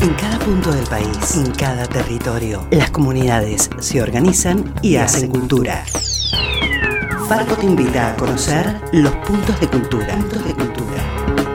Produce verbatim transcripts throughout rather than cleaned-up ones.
En cada punto del país, en cada territorio, las comunidades se organizan y hacen cultura. Farco te invita a conocer los puntos de cultura. Puntos de cultura.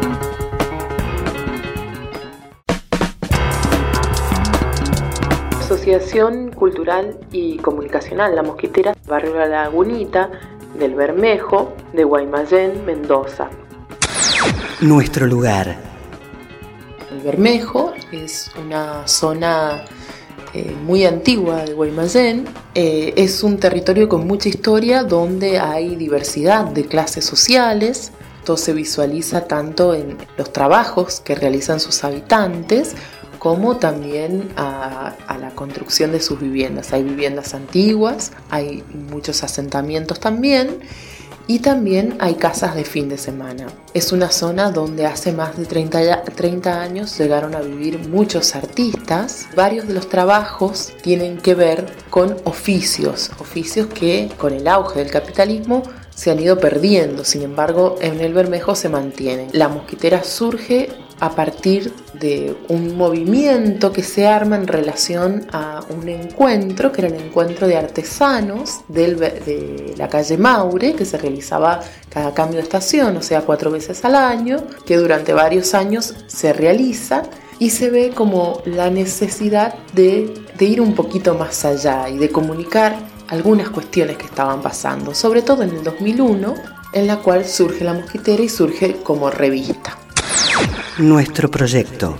Asociación Cultural y Comunicacional La Mosquitera, Barrio La Lagunita, del Bermejo, de Guaymallén, Mendoza. Nuestro lugar. El Bermejo es una zona eh, muy antigua de Guaymallén. Eh, es un territorio con mucha historia donde hay diversidad de clases sociales. Esto se visualiza tanto en los trabajos que realizan sus habitantes como también a, a la construcción de sus viviendas. Hay viviendas antiguas, hay muchos asentamientos también, y también hay casas de fin de semana. Es una zona donde hace más de treinta años llegaron a vivir muchos artistas. Varios de los trabajos tienen que ver con oficios, oficios que con el auge del capitalismo se han ido perdiendo. Sin embargo, en el Bermejo se mantienen. La Mosquitera surge a partir de un movimiento que se arma en relación a un encuentro, que era el encuentro de artesanos del, de la calle Maure, que se realizaba cada cambio de estación, o sea, cuatro veces al año, que durante varios años se realiza y se ve como la necesidad de, de ir un poquito más allá y de comunicar algunas cuestiones que estaban pasando, sobre todo en el dos mil uno, en la cual surge La Mosquitera y surge como revista. Nuestro proyecto.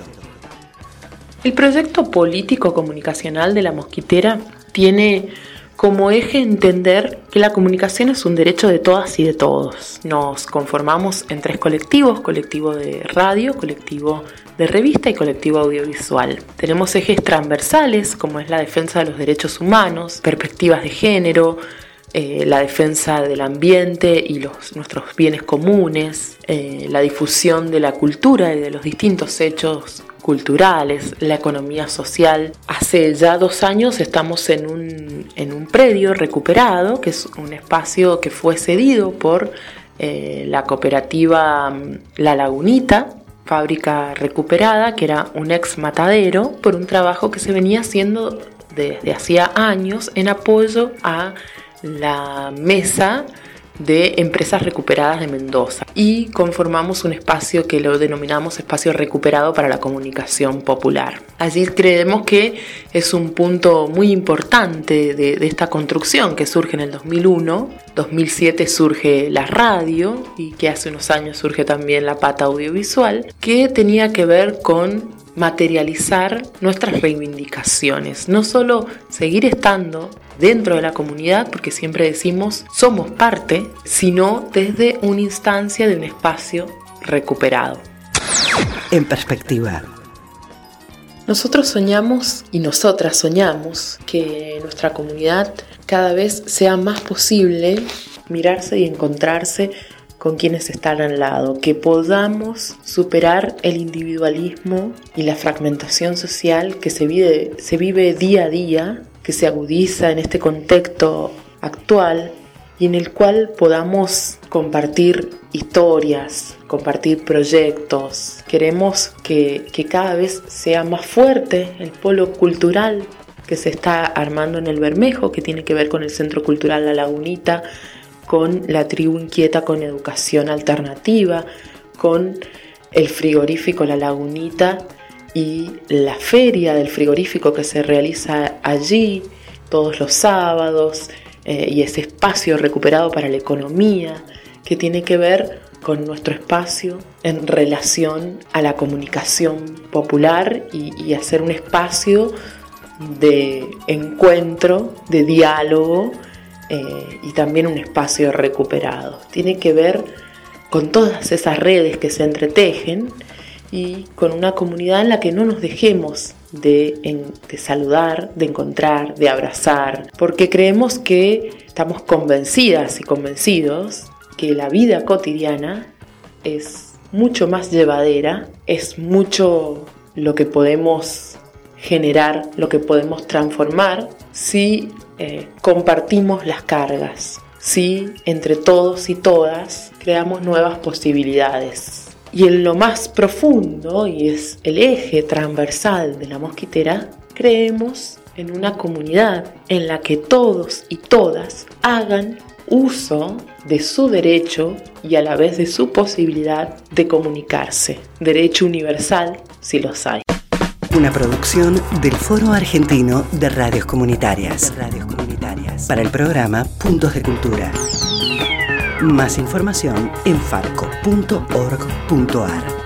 El proyecto político-comunicacional de La Mosquitera tiene como eje entender que la comunicación es un derecho de todas y de todos. Nos conformamos en tres colectivos: colectivo de radio, colectivo de revista y colectivo audiovisual. Tenemos ejes transversales como es la defensa de los derechos humanos, perspectivas de género, Eh, la defensa del ambiente y los, nuestros bienes comunes, eh, la difusión de la cultura y de los distintos hechos culturales, la economía social. Hace ya dos años estamos en un, en un predio recuperado, que es un espacio que fue cedido por eh, la cooperativa La Lagunita, fábrica recuperada, que era un ex matadero, por un trabajo que se venía haciendo desde hacía años en apoyo a la mesa de empresas recuperadas de Mendoza, y conformamos un espacio que lo denominamos espacio recuperado para la comunicación popular. Allí creemos que es un punto muy importante de, de esta construcción que surge en el dos mil uno. dos mil siete surge la radio y que hace unos años surge también la pata audiovisual, que tenía que ver con materializar nuestras reivindicaciones, no solo seguir estando dentro de la comunidad, porque siempre decimos somos parte, sino desde una instancia de un espacio recuperado. En perspectiva. Nosotros soñamos y nosotras soñamos que nuestra comunidad cada vez sea más posible mirarse y encontrarse con quienes están al lado, que podamos superar el individualismo y la fragmentación social que se vive, se vive día a día, que se agudiza en este contexto actual y en el cual podamos compartir historias, compartir proyectos. Queremos que, que cada vez sea más fuerte el polo cultural que se está armando en el Bermejo, que tiene que ver con el Centro Cultural La Lagunita, con la Tribu Inquieta con educación alternativa, con el frigorífico La Lagunita y la feria del frigorífico que se realiza allí todos los sábados, eh, y ese espacio recuperado para la economía que tiene que ver con nuestro espacio en relación a la comunicación popular y, y hacer un espacio de encuentro, de diálogo, eh, y también un espacio recuperado. Tiene que ver con todas esas redes que se entretejen y con una comunidad en la que no nos dejemos de, en, de saludar, de encontrar, de abrazar, porque creemos que estamos convencidas y convencidos que la vida cotidiana es mucho más llevadera, es mucho lo que podemos generar, lo que podemos transformar si eh, compartimos las cargas, si entre todos y todas creamos nuevas posibilidades. Y en lo más profundo, y es el eje transversal de La Mosquitera, creemos en una comunidad en la que todos y todas hagan uso de su derecho y a la vez de su posibilidad de comunicarse. Derecho universal, si los hay. Una producción del Foro Argentino de Radios Comunitarias. De Radios Comunitarias. Para el programa Puntos de Cultura. Más información en farco punto org punto ar.